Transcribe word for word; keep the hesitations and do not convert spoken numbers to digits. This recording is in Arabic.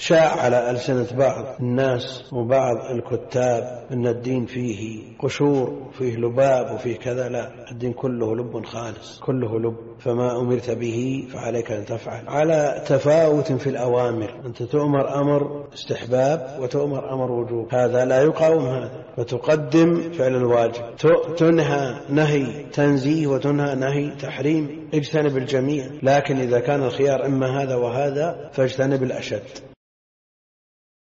شاع على ألسنة بعض الناس وبعض الكتاب أن الدين فيه قشور وفيه لباب وفيه كذا. لا، الدين كله لب خالص، كله لب. فما أمرت به فعليك أن تفعل، على تفاوت في الأوامر. أنت تؤمر أمر استحباب وتؤمر أمر وجوب، هذا لا يقاوم هذا، فتقدم فعل الواجب. تنهى نهي تنزيه وتنهى نهي تحريم، اجتنب الجميع. لكن إذا كان الخيار إما هذا وهذا فاجتنب الأشد.